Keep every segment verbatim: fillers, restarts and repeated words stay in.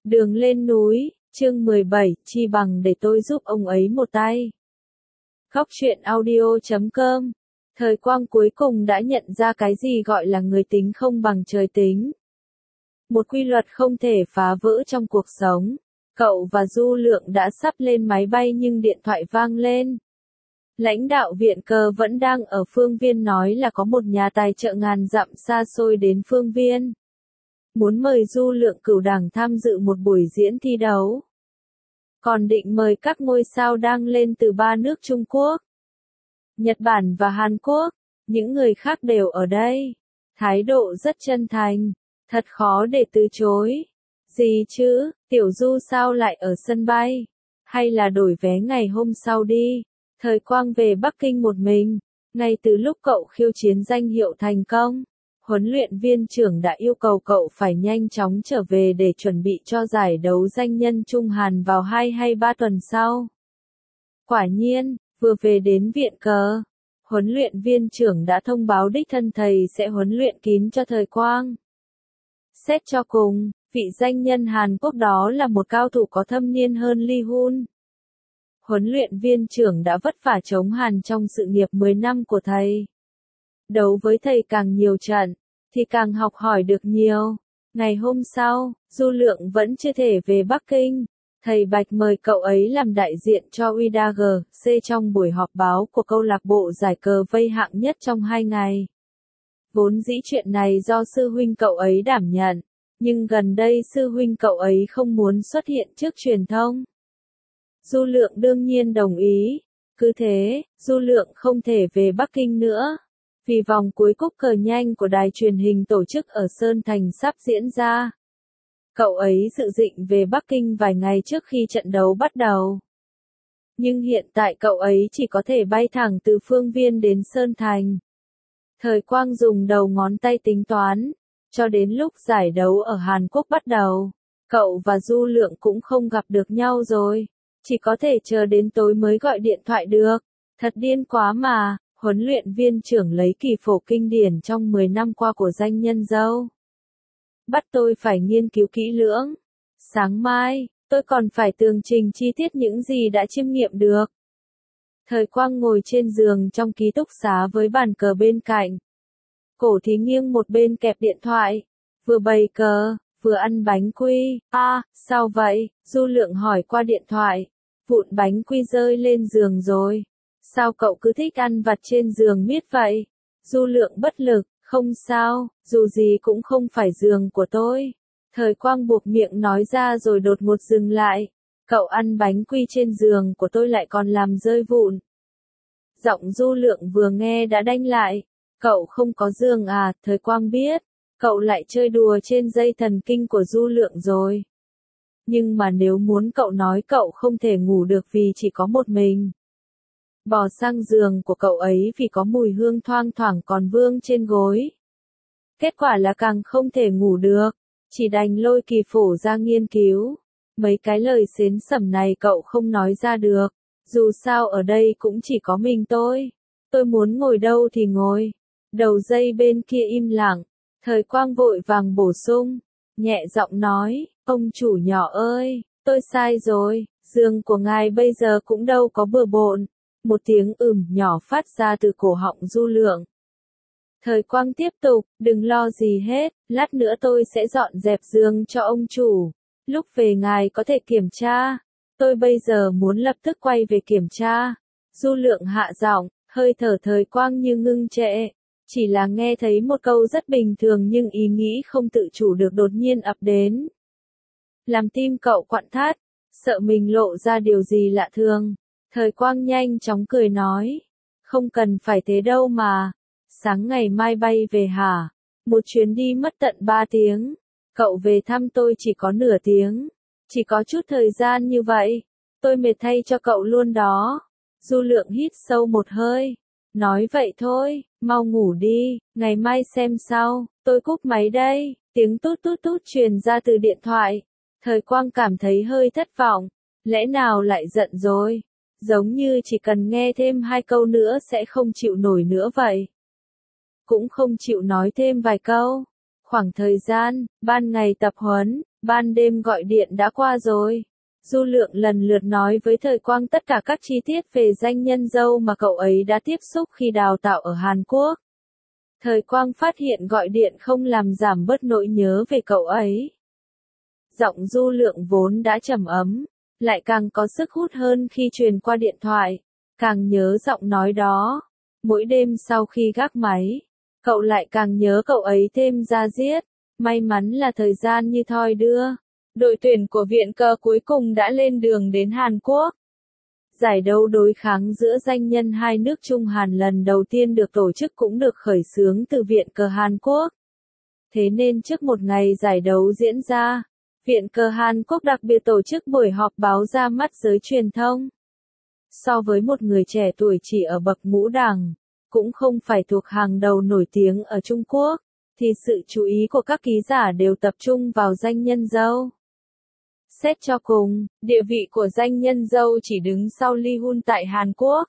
Đường lên núi, chương mười bảy, chi bằng để tôi giúp ông ấy một tay. Góc truyện audio chấm com. Thời Quang cuối cùng đã nhận ra cái gì gọi là người tính không bằng trời tính. Một quy luật không thể phá vỡ trong cuộc sống. Cậu và Du Lượng đã sắp lên máy bay nhưng điện thoại vang lên. Lãnh đạo viện cờ vẫn đang ở Phương Viên nói là có một nhà tài trợ ngàn dặm xa xôi đến Phương Viên. Muốn mời Du Lượng cửu đảng tham dự một buổi diễn thi đấu. Còn định mời các ngôi sao đang lên từ ba nước Trung Quốc, Nhật Bản và Hàn Quốc. Những người khác đều ở đây. Thái độ rất chân thành. Thật khó để từ chối. Gì chứ, Tiểu Du sao lại ở sân bay? Hay là đổi vé ngày hôm sau đi? Thời Quang về Bắc Kinh một mình. Ngay từ lúc cậu khiêu chiến danh hiệu thành công, huấn luyện viên trưởng đã yêu cầu cậu phải nhanh chóng trở về để chuẩn bị cho giải đấu danh nhân Trung Hàn vào hai hay ba tuần sau. Quả nhiên, vừa về đến viện cờ, huấn luyện viên trưởng đã thông báo đích thân thầy sẽ huấn luyện kín cho Thời Quang. Xét cho cùng, vị danh nhân Hàn Quốc đó là một cao thủ có thâm niên hơn Lee Hun. Huấn luyện viên trưởng đã vất vả chống Hàn trong sự nghiệp mười năm của thầy. Đấu với thầy càng nhiều trận, thì càng học hỏi được nhiều. Ngày hôm sau, Du Lượng vẫn chưa thể về Bắc Kinh. Thầy Bạch mời cậu ấy làm đại diện cho u đê giê xê trong buổi họp báo của câu lạc bộ giải cờ vây hạng nhất trong hai ngày. Vốn dĩ chuyện này do sư huynh cậu ấy đảm nhận, nhưng gần đây sư huynh cậu ấy không muốn xuất hiện trước truyền thông. Du Lượng đương nhiên đồng ý. Cứ thế, Du Lượng không thể về Bắc Kinh nữa. Vì vòng cuối cúp cờ nhanh của đài truyền hình tổ chức ở Sơn Thành sắp diễn ra. Cậu ấy dự định về Bắc Kinh vài ngày trước khi trận đấu bắt đầu. Nhưng hiện tại cậu ấy chỉ có thể bay thẳng từ Phương Viên đến Sơn Thành. Thời Quang dùng đầu ngón tay tính toán. Cho đến lúc giải đấu ở Hàn Quốc bắt đầu, cậu và Du Lượng cũng không gặp được nhau rồi. Chỉ có thể chờ đến tối mới gọi điện thoại được. Thật điên quá mà. Huấn luyện viên trưởng lấy kỳ phổ kinh điển trong mười năm qua của danh nhân dâu. Bắt tôi phải nghiên cứu kỹ lưỡng. Sáng mai, tôi còn phải tường trình chi tiết những gì đã chiêm nghiệm được. Thời Quang ngồi trên giường trong ký túc xá với bàn cờ bên cạnh. Cổ thì nghiêng một bên kẹp điện thoại. Vừa bày cờ, vừa ăn bánh quy. À, sao vậy? Du Lượng hỏi qua điện thoại. Vụn bánh quy rơi lên giường rồi. Sao cậu cứ thích ăn vặt trên giường miết vậy? Du Lượng bất lực, không sao, dù gì cũng không phải giường của tôi. Thời Quang buộc miệng nói ra rồi đột ngột dừng lại. Cậu ăn bánh quy trên giường của tôi lại còn làm rơi vụn. Giọng Du Lượng vừa nghe đã đanh lại. Cậu không có giường à? Thời Quang biết. Cậu lại chơi đùa trên dây thần kinh của Du Lượng rồi. Nhưng mà nếu muốn cậu nói cậu không thể ngủ được vì chỉ có một mình. Bò sang giường của cậu ấy vì có mùi hương thoang thoảng còn vương trên gối. Kết quả là càng không thể ngủ được, chỉ đành lôi kỳ phổ ra nghiên cứu. Mấy cái lời xến xẩm này cậu không nói ra được, dù sao ở đây cũng chỉ có mình tôi. Tôi muốn ngồi đâu thì ngồi. Đầu dây bên kia im lặng, Thời Quang vội vàng bổ sung, nhẹ giọng nói, ông chủ nhỏ ơi, tôi sai rồi, giường của ngài bây giờ cũng đâu có bừa bộn. Một tiếng ừm nhỏ phát ra từ cổ họng Du Lượng. Thời Quang tiếp tục, đừng lo gì hết, lát nữa tôi sẽ dọn dẹp giường cho ông chủ. Lúc về ngài có thể kiểm tra. Tôi bây giờ muốn lập tức quay về kiểm tra. Du Lượng hạ giọng, hơi thở Thời Quang như ngưng trệ. Chỉ là nghe thấy một câu rất bình thường nhưng ý nghĩ không tự chủ được đột nhiên ập đến. Làm tim cậu quặn thắt, sợ mình lộ ra điều gì lạ thường. Thời Quang nhanh chóng cười nói, không cần phải thế đâu mà, sáng ngày mai bay về hả? Một chuyến đi mất tận ba tiếng, cậu về thăm tôi chỉ có nửa tiếng, chỉ có chút thời gian như vậy, tôi mệt thay cho cậu luôn đó. Du Lượng hít sâu một hơi, nói vậy thôi, mau ngủ đi, ngày mai xem sau, tôi cúp máy đây. Tiếng tút tút tút truyền ra từ điện thoại. Thời Quang cảm thấy hơi thất vọng, lẽ nào lại giận rồi? Giống như chỉ cần nghe thêm hai câu nữa sẽ không chịu nổi nữa vậy. Cũng không chịu nói thêm vài câu. Khoảng thời gian, ban ngày tập huấn, ban đêm gọi điện đã qua rồi. Du Lượng lần lượt nói với Thời Quang tất cả các chi tiết về danh nhân dâu mà cậu ấy đã tiếp xúc khi đào tạo ở Hàn Quốc. Thời Quang phát hiện gọi điện không làm giảm bớt nỗi nhớ về cậu ấy. Giọng Du Lượng vốn đã trầm ấm, lại càng có sức hút hơn khi truyền qua điện thoại, càng nhớ giọng nói đó. Mỗi đêm sau khi gác máy, cậu lại càng nhớ cậu ấy thêm da diết. May mắn là thời gian như thoi đưa. Đội tuyển của Viện Cờ cuối cùng đã lên đường đến Hàn Quốc. Giải đấu đối kháng giữa danh nhân hai nước Trung Hàn lần đầu tiên được tổ chức cũng được khởi xướng từ Viện Cờ Hàn Quốc. Thế nên trước một ngày giải đấu diễn ra, Viện Cờ Hàn Quốc đặc biệt tổ chức buổi họp báo ra mắt giới truyền thông. So với một người trẻ tuổi chỉ ở bậc ngũ đẳng, cũng không phải thuộc hàng đầu nổi tiếng ở Trung Quốc, thì sự chú ý của các ký giả đều tập trung vào danh nhân dâu. Xét cho cùng, địa vị của danh nhân dâu chỉ đứng sau Lee Hun tại Hàn Quốc.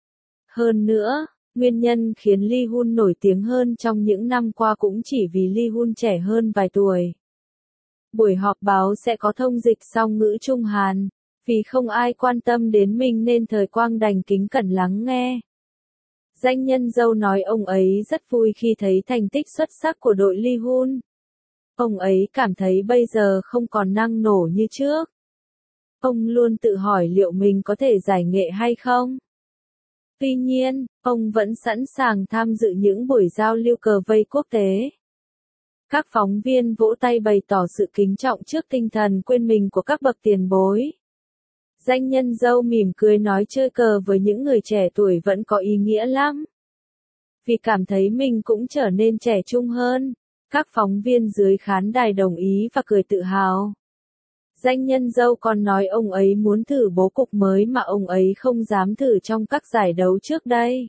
Hơn nữa, nguyên nhân khiến Lee Hun nổi tiếng hơn trong những năm qua cũng chỉ vì Lee Hun trẻ hơn vài tuổi. Buổi họp báo sẽ có thông dịch song ngữ Trung Hàn, vì không ai quan tâm đến mình nên Thời Quang đành kính cẩn lắng nghe. Danh nhân dâu nói ông ấy rất vui khi thấy thành tích xuất sắc của đội Lee Hun. Ông ấy cảm thấy bây giờ không còn năng nổ như trước. Ông luôn tự hỏi liệu mình có thể giải nghệ hay không. Tuy nhiên, ông vẫn sẵn sàng tham dự những buổi giao lưu cờ vây quốc tế. Các phóng viên vỗ tay bày tỏ sự kính trọng trước tinh thần quên mình của các bậc tiền bối. Danh nhân dâu mỉm cười nói chơi cờ với những người trẻ tuổi vẫn có ý nghĩa lắm. Vì cảm thấy mình cũng trở nên trẻ trung hơn. Các phóng viên dưới khán đài đồng ý và cười tự hào. Danh nhân dâu còn nói ông ấy muốn thử bố cục mới mà ông ấy không dám thử trong các giải đấu trước đây.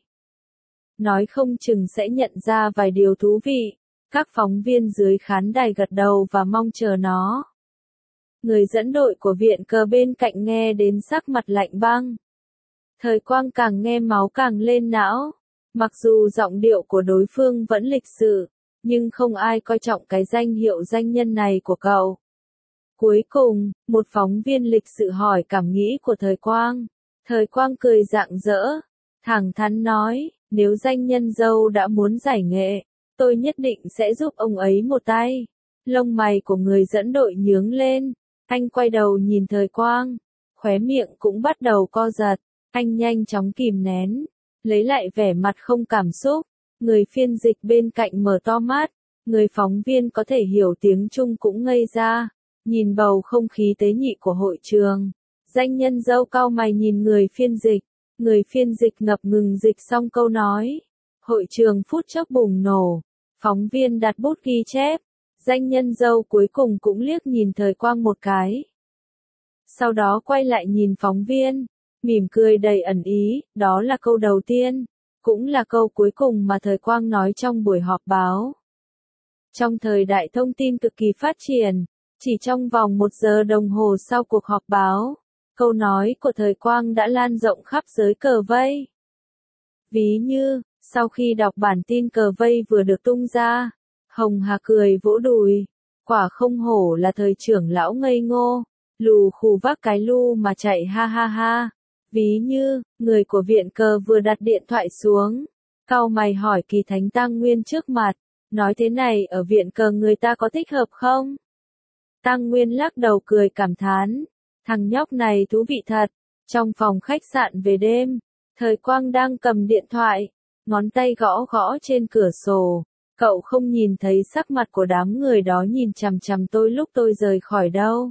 Nói không chừng sẽ nhận ra vài điều thú vị. Các phóng viên dưới khán đài gật đầu và mong chờ nó. Người dẫn đội của Viện Cờ bên cạnh nghe đến sắc mặt lạnh băng. Thời Quang càng nghe máu càng lên não. Mặc dù giọng điệu của đối phương vẫn lịch sự, nhưng không ai coi trọng cái danh hiệu danh nhân này của cậu. Cuối cùng, một phóng viên lịch sự hỏi cảm nghĩ của Thời Quang. Thời Quang cười rạng rỡ, thẳng thắn nói, nếu danh nhân dâu đã muốn giải nghệ, tôi nhất định sẽ giúp ông ấy một tay. Lông mày của người dẫn đội nhướng lên, anh quay đầu nhìn Thời Quang, khóe miệng cũng bắt đầu co giật, anh nhanh chóng kìm nén, lấy lại vẻ mặt không cảm xúc. Người phiên dịch bên cạnh mở to mắt, người phóng viên có thể hiểu tiếng Trung cũng ngây ra, nhìn bầu không khí tế nhị của hội trường. Danh nhân dâu cau mày nhìn người phiên dịch, người phiên dịch ngập ngừng dịch xong câu nói. Hội trường phút chốc bùng nổ, phóng viên đặt bút ghi chép, danh nhân dâu cuối cùng cũng liếc nhìn Thời Quang một cái. Sau đó quay lại nhìn phóng viên, mỉm cười đầy ẩn ý, đó là câu đầu tiên. Cũng là câu cuối cùng mà Thời Quang nói trong buổi họp báo. Trong thời đại thông tin cực kỳ phát triển, chỉ trong vòng một giờ đồng hồ sau cuộc họp báo, câu nói của Thời Quang đã lan rộng khắp giới cờ vây. Ví như, sau khi đọc bản tin cờ vây vừa được tung ra, Hồng Hà cười vỗ đùi, quả không hổ là thời trưởng lão ngây ngô, lù khù vác cái lu mà chạy ha ha ha. Ví như, người của Viện Cờ vừa đặt điện thoại xuống, cau mày hỏi Kỳ Thánh Tăng Nguyên trước mặt, nói thế này ở Viện Cờ người ta có thích hợp không? Tăng Nguyên lắc đầu cười cảm thán, thằng nhóc này thú vị thật. Trong phòng khách sạn về đêm, Thời Quang đang cầm điện thoại, ngón tay gõ gõ trên cửa sổ, cậu không nhìn thấy sắc mặt của đám người đó nhìn chằm chằm tôi lúc tôi rời khỏi đâu.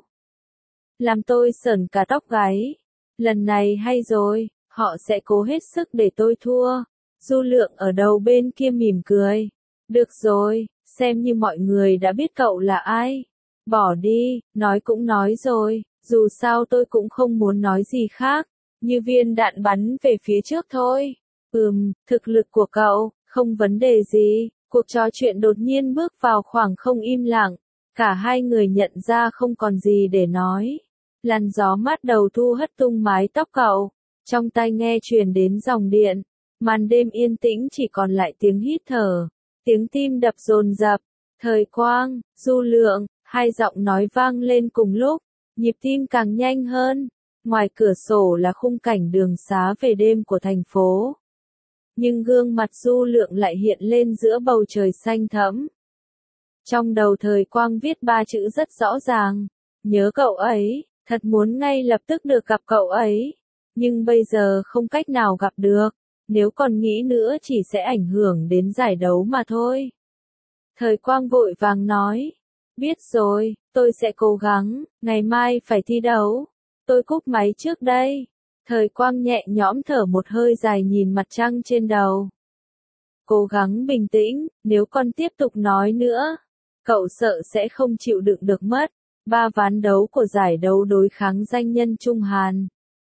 Làm tôi sởn cả tóc gáy. Lần này hay rồi, họ sẽ cố hết sức để tôi thua. Du Lượng ở đầu bên kia mỉm cười. Được rồi, xem như mọi người đã biết cậu là ai. Bỏ đi, nói cũng nói rồi, dù sao tôi cũng không muốn nói gì khác. Như viên đạn bắn về phía trước thôi. Ừm, thực lực của cậu, không vấn đề gì. Cuộc trò chuyện đột nhiên bước vào khoảng không im lặng. Cả hai người nhận ra không còn gì để nói. Làn gió mát đầu thu hất tung mái tóc cậu, trong tai nghe truyền đến dòng điện, màn đêm yên tĩnh chỉ còn lại tiếng hít thở, tiếng tim đập dồn dập. Thời Quang, Du Lượng, Hai giọng nói vang lên cùng lúc, nhịp tim càng nhanh hơn. Ngoài cửa sổ là khung cảnh đường xá về đêm của thành phố. Nhưng gương mặt Du Lượng lại hiện lên giữa bầu trời xanh thẫm. Trong đầu Thời Quang viết ba chữ rất rõ ràng, nhớ cậu ấy, thật muốn ngay lập tức được gặp cậu ấy. Nhưng bây giờ không cách nào gặp được, nếu còn nghĩ nữa chỉ sẽ ảnh hưởng đến giải đấu mà thôi. Thời Quang vội vàng nói, biết rồi, tôi sẽ cố gắng, ngày mai phải thi đấu. Tôi cúp máy trước đây. Thời Quang nhẹ nhõm thở một hơi dài nhìn mặt trăng trên đầu. Cố gắng bình tĩnh, nếu con tiếp tục nói nữa, cậu sợ sẽ không chịu đựng được mất. Ba ván đấu của giải đấu đối kháng danh nhân Trung Hàn.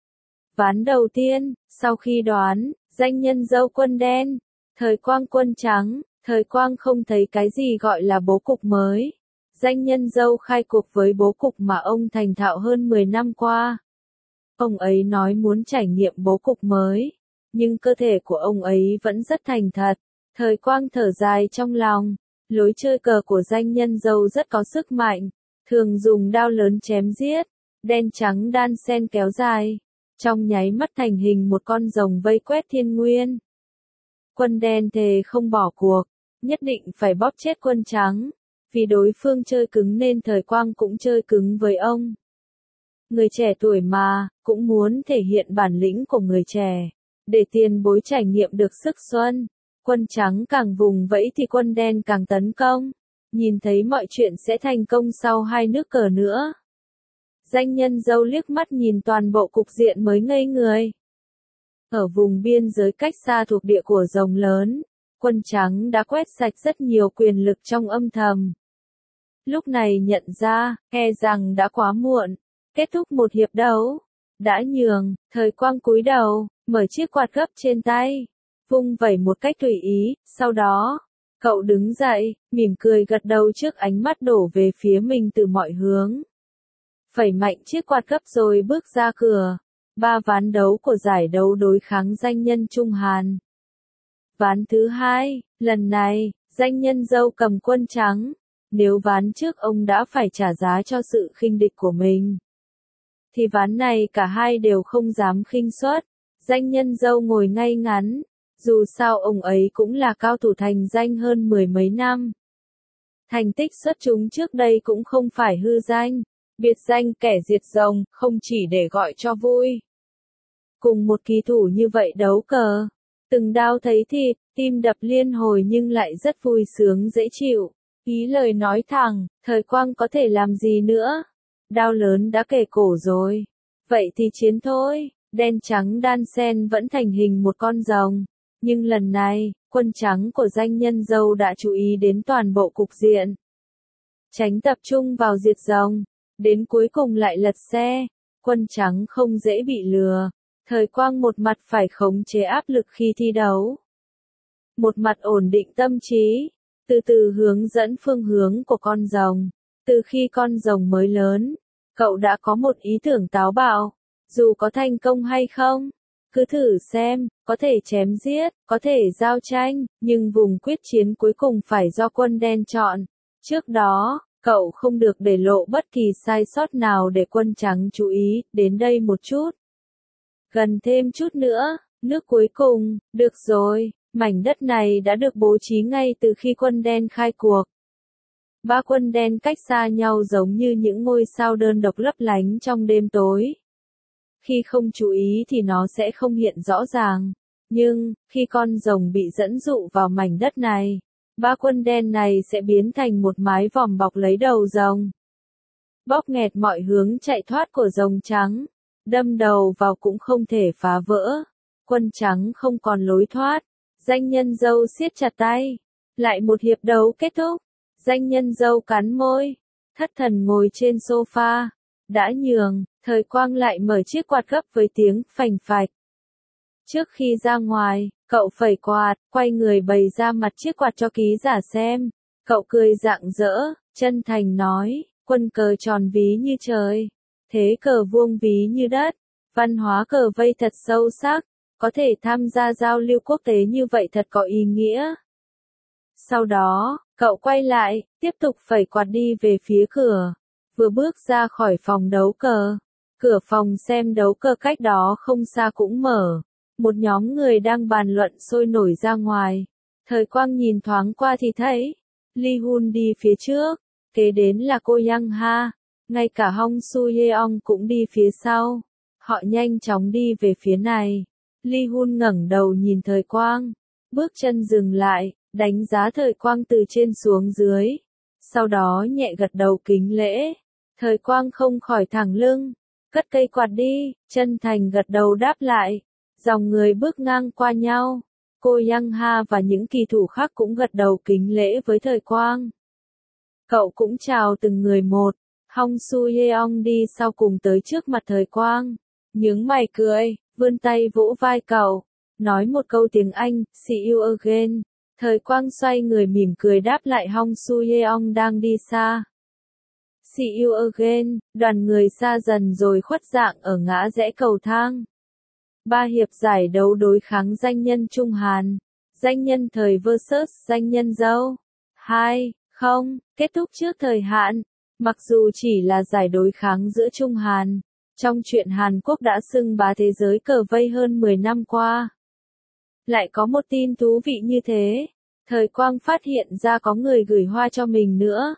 Ván đầu tiên, sau khi đoán, danh nhân Dâu quân đen, Thời Quang quân trắng, Thời Quang không thấy cái gì gọi là bố cục mới. Danh nhân Dâu khai cuộc với bố cục mà ông thành thạo hơn mười năm qua. Ông ấy nói muốn trải nghiệm bố cục mới, nhưng cơ thể của ông ấy vẫn rất thành thật. Thời Quang thở dài trong lòng, lối chơi cờ của danh nhân Dâu rất có sức mạnh, thường dùng đao lớn chém giết, đen trắng đan xen kéo dài, trong nháy mắt thành hình một con rồng vây quét thiên nguyên. Quân đen thề không bỏ cuộc, nhất định phải bóp chết quân trắng, vì đối phương chơi cứng nên Thời Quang cũng chơi cứng với ông. Người trẻ tuổi mà, cũng muốn thể hiện bản lĩnh của người trẻ, để tiền bối trải nghiệm được sức xuân. Quân trắng càng vùng vẫy thì quân đen càng tấn công, nhìn thấy mọi chuyện sẽ thành công sau hai nước cờ nữa. Danh nhân Dâu liếc mắt nhìn toàn bộ cục diện mới ngây người. Ở vùng biên giới cách xa thuộc địa của rồng lớn, quân trắng đã quét sạch rất nhiều quyền lực trong âm thầm. Lúc này nhận ra, e rằng đã quá muộn. Kết thúc một hiệp đấu, đã nhường, Thời Quang cúi đầu, mở chiếc quạt gấp trên tay, vung vẩy một cách tùy ý, sau đó, cậu đứng dậy, mỉm cười gật đầu trước ánh mắt đổ về phía mình từ mọi hướng. Phẩy mạnh chiếc quạt gấp rồi bước ra cửa. Ba ván đấu của giải đấu đối kháng danh nhân Trung Hàn. Ván thứ hai, lần này, danh nhân Dâu cầm quân trắng. Nếu ván trước ông đã phải trả giá cho sự khinh địch của mình, thì ván này cả hai đều không dám khinh suất. Danh nhân Dâu ngồi ngay ngắn, dù sao ông ấy cũng là cao thủ thành danh hơn mười mấy năm. Thành tích xuất chúng trước đây cũng không phải hư danh, biệt danh kẻ diệt rồng, không chỉ để gọi cho vui. Cùng một kỳ thủ như vậy đấu cờ, từng đao thấy thịt, tim đập liên hồi nhưng lại rất vui sướng dễ chịu. Ý lời nói thẳng, Thời Quang có thể làm gì nữa? Đao lớn đã kề cổ rồi. Vậy thì chiến thôi. Đen trắng đan xen vẫn thành hình một con rồng. Nhưng lần này, quân trắng của danh nhân Dâu đã chú ý đến toàn bộ cục diện. Tránh tập trung vào diệt rồng. Đến cuối cùng lại lật xe. Quân trắng không dễ bị lừa. Thời Quang một mặt phải khống chế áp lực khi thi đấu. Một mặt ổn định tâm trí. Từ từ hướng dẫn phương hướng của con rồng. Từ khi con rồng mới lớn, cậu đã có một ý tưởng táo bạo. Dù có thành công hay không, cứ thử xem, có thể chém giết, có thể giao tranh, nhưng vùng quyết chiến cuối cùng phải do quân đen chọn. Trước đó, cậu không được để lộ bất kỳ sai sót nào để quân trắng chú ý, đến đây một chút. Gần thêm chút nữa, nước cuối cùng, được rồi. Mảnh đất này đã được bố trí ngay từ khi quân đen khai cuộc. Ba quân đen cách xa nhau giống như những ngôi sao đơn độc lấp lánh trong đêm tối. Khi không chú ý thì nó sẽ không hiện rõ ràng. Nhưng, khi con rồng bị dẫn dụ vào mảnh đất này, ba quân đen này sẽ biến thành một mái vòm bọc lấy đầu rồng. Bóp nghẹt mọi hướng chạy thoát của rồng trắng. Đâm đầu vào cũng không thể phá vỡ. Quân trắng không còn lối thoát. Danh nhân Dâu siết chặt tay. Lại một hiệp đấu kết thúc. Danh nhân Dâu cắn môi. Thất thần ngồi trên sofa. Đã nhường, Thời Quang lại mở chiếc quạt gấp với tiếng phành phạch. Trước khi ra ngoài, cậu phẩy quạt, quay người bày ra mặt chiếc quạt cho ký giả xem. Cậu cười rạng rỡ, chân thành nói, quân cờ tròn ví như trời. Thế cờ vuông ví như đất. Văn hóa cờ vây thật sâu sắc. Có thể tham gia giao lưu quốc tế như vậy thật có ý nghĩa. Sau đó, cậu quay lại, tiếp tục phẩy quạt đi về phía cửa. Vừa bước ra khỏi phòng đấu cờ, cửa phòng xem đấu cờ cách đó không xa cũng mở. Một nhóm người đang bàn luận sôi nổi ra ngoài. Thời Quang nhìn thoáng qua thì thấy, Lee Hun đi phía trước, kế đến là cô Yang Ha, ngay cả Hong Su Yeong cũng đi phía sau. Họ nhanh chóng đi về phía này. Lee Hun ngẩng đầu nhìn Thời Quang, bước chân dừng lại, đánh giá Thời Quang từ trên xuống dưới. Sau đó nhẹ gật đầu kính lễ. Thời Quang không khỏi thẳng lưng, cất cây quạt đi, chân thành gật đầu đáp lại. Dòng người bước ngang qua nhau. Cô Yang Ha và những kỳ thủ khác cũng gật đầu kính lễ với Thời Quang. Cậu cũng chào từng người một. Hong Su Yeong đi sau cùng tới trước mặt Thời Quang. Nhướng mày cười, vươn tay vỗ vai cậu. Nói một câu tiếng Anh, see you again. Thời Quang xoay người mỉm cười đáp lại Hong Su Yeong đang đi xa. See you again, đoàn người xa dần rồi khuất dạng ở ngã rẽ cầu thang. Ba hiệp giải đấu đối kháng danh nhân Trung Hàn. Danh nhân Thời versus danh nhân Dâu. hai không, kết thúc trước thời hạn. Mặc dù chỉ là giải đối kháng giữa Trung Hàn, trong truyện Hàn Quốc đã xưng bá thế giới cờ vây hơn mười năm qua. Lại có một tin thú vị như thế. Thời Quang phát hiện ra có người gửi hoa cho mình nữa.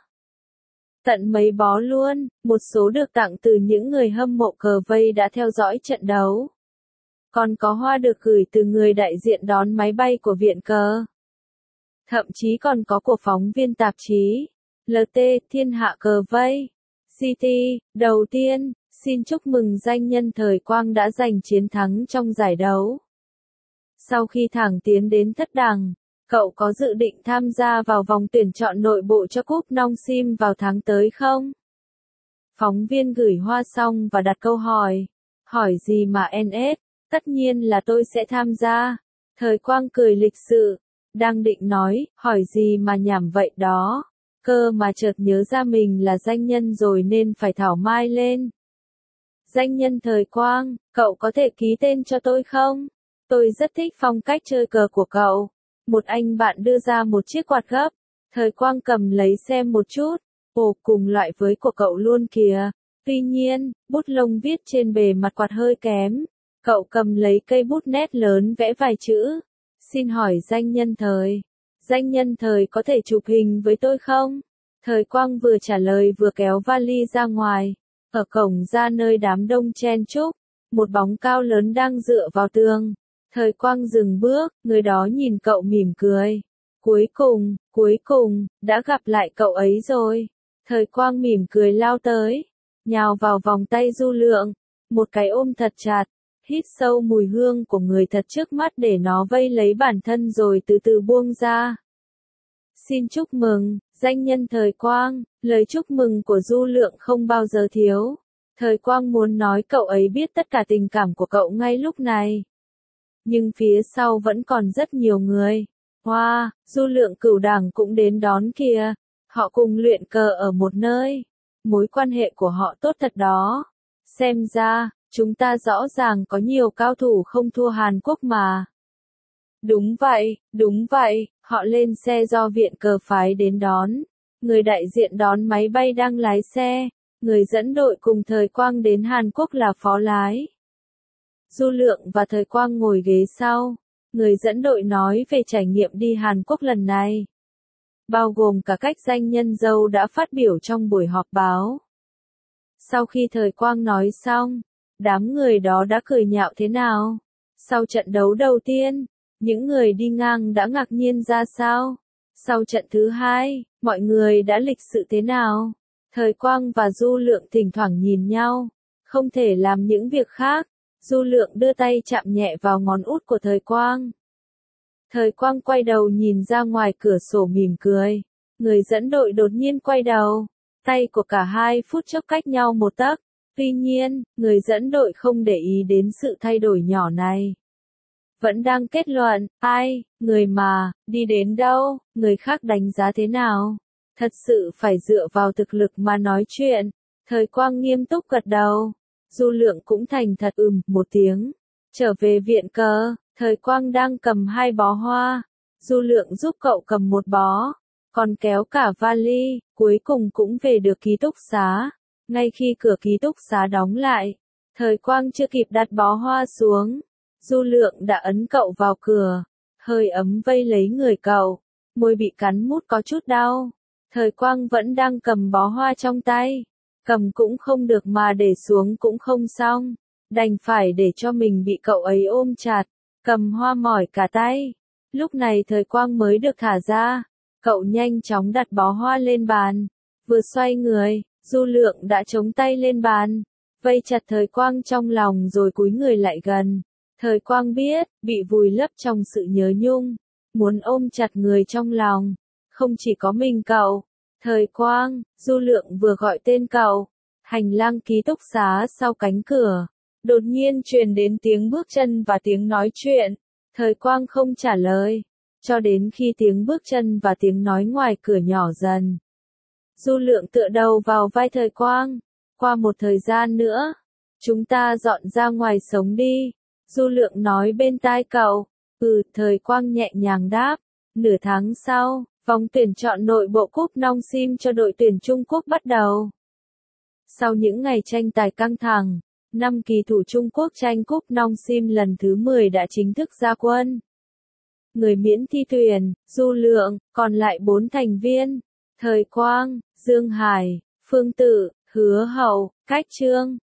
Tận mấy bó luôn, một số được tặng từ những người hâm mộ cờ vây đã theo dõi trận đấu. Còn có hoa được gửi từ người đại diện đón máy bay của viện cờ. Thậm chí còn có của phóng viên tạp chí lờ tê Thiên Hạ Cờ Vây. xê tê, đầu tiên, xin chúc mừng danh nhân Thời Quang đã giành chiến thắng trong giải đấu. Sau khi thẳng tiến đến thất đẳng, cậu có dự định tham gia vào vòng tuyển chọn nội bộ cho cúp Nong Sim vào tháng tới không? Phóng viên gửi hoa xong và đặt câu hỏi. Hỏi gì mà en ét? Tất nhiên là tôi sẽ tham gia. Thời Quang cười lịch sự. Đang định nói, hỏi gì mà nhảm vậy đó. Cơ mà chợt nhớ ra mình là danh nhân rồi nên phải thảo mai lên. Danh nhân Thời Quang, cậu có thể ký tên cho tôi không? Tôi rất thích phong cách chơi cờ của cậu. Một anh bạn đưa ra một chiếc quạt gấp. Thời Quang cầm lấy xem một chút. Ồ, cùng loại với của cậu luôn kìa. Tuy nhiên, bút lông viết trên bề mặt quạt hơi kém. Cậu cầm lấy cây bút nét lớn vẽ vài chữ. Xin hỏi danh nhân Thời. Danh nhân Thời có thể chụp hình với tôi không? Thời Quang vừa trả lời vừa kéo vali ra ngoài. Ở cổng ra nơi đám đông chen chúc, một bóng cao lớn đang dựa vào tường. Thời Quang dừng bước, người đó nhìn cậu mỉm cười. Cuối cùng, cuối cùng, đã gặp lại cậu ấy rồi. Thời Quang mỉm cười lao tới, nhào vào vòng tay Du Lượng. Một cái ôm thật chặt, hít sâu mùi hương của người thật trước mắt để nó vây lấy bản thân rồi từ từ buông ra. Xin chúc mừng, danh nhân Thời Quang. Lời chúc mừng của Du Lượng không bao giờ thiếu. Thời Quang muốn nói cậu ấy biết tất cả tình cảm của cậu ngay lúc này. Nhưng phía sau vẫn còn rất nhiều người. Wow, Du Lượng Cửu Đẳng cũng đến đón kìa. Họ cùng luyện cờ ở một nơi. Mối quan hệ của họ tốt thật đó. Xem ra, chúng ta rõ ràng có nhiều cao thủ không thua Hàn Quốc mà. Đúng vậy, đúng vậy, họ lên xe do viện cờ phái đến đón. Người đại diện đón máy bay đang lái xe. Người dẫn đội cùng Thời Quang đến Hàn Quốc là phó lái. Du Lượng và Thời Quang ngồi ghế sau. Người dẫn đội nói về trải nghiệm đi Hàn Quốc lần này. Bao gồm cả cách danh nhân Dâu đã phát biểu trong buổi họp báo. Sau khi Thời Quang nói xong, đám người đó đã cười nhạo thế nào? Sau trận đấu đầu tiên, những người đi ngang đã ngạc nhiên ra sao? Sau trận thứ hai, mọi người đã lịch sự thế nào? Thời Quang và Du Lượng thỉnh thoảng nhìn nhau, không thể làm những việc khác. Du Lượng đưa tay chạm nhẹ vào ngón út của Thời Quang. Thời Quang quay đầu nhìn ra ngoài cửa sổ mỉm cười. Người dẫn đội đột nhiên quay đầu. Tay của cả hai phút chốc cách nhau một tấc. Tuy nhiên, người dẫn đội không để ý đến sự thay đổi nhỏ này. Vẫn đang kết luận, ai, người mà, đi đến đâu, người khác đánh giá thế nào. Thật sự phải dựa vào thực lực mà nói chuyện. Thời Quang nghiêm túc gật đầu. Du Lượng cũng thành thật ừm một tiếng. Trở về viện cờ, Thời Quang đang cầm hai bó hoa. Du Lượng giúp cậu cầm một bó, còn kéo cả vali, cuối cùng cũng về được ký túc xá. Ngay khi cửa ký túc xá đóng lại, Thời Quang chưa kịp đặt bó hoa xuống, Du Lượng đã ấn cậu vào cửa, hơi ấm vây lấy người cậu, môi bị cắn mút có chút đau. Thời Quang vẫn đang cầm bó hoa trong tay, cầm cũng không được mà để xuống cũng không xong, đành phải để cho mình bị cậu ấy ôm chặt, cầm hoa mỏi cả tay. Lúc này Thời Quang mới được thả ra, cậu nhanh chóng đặt bó hoa lên bàn, vừa xoay người, Du Lượng đã chống tay lên bàn, vây chặt Thời Quang trong lòng rồi cúi người lại gần. Thời Quang biết, bị vùi lấp trong sự nhớ nhung, muốn ôm chặt người trong lòng, không chỉ có mình cậu. Thời Quang, Du Lượng vừa gọi tên cậu, hành lang ký túc xá sau cánh cửa, đột nhiên truyền đến tiếng bước chân và tiếng nói chuyện. Thời Quang không trả lời, cho đến khi tiếng bước chân và tiếng nói ngoài cửa nhỏ dần. Du Lượng tựa đầu vào vai Thời Quang, qua một thời gian nữa, chúng ta dọn ra ngoài sống đi. Du Lượng nói bên tai cậu. Ừ, Thời Quang nhẹ nhàng đáp. Nửa tháng sau, vòng tuyển chọn nội bộ cúp Nong Sim cho đội tuyển Trung Quốc bắt đầu. Sau những ngày tranh tài căng thẳng, năm kỳ thủ Trung Quốc tranh cúp Nong Sim lần thứ mười đã chính thức ra quân. Người miễn thi tuyển, Du Lượng, còn lại bốn thành viên, Thời Quang, Dương Hải, Phương Tự, Hứa Hậu, Cách Trương.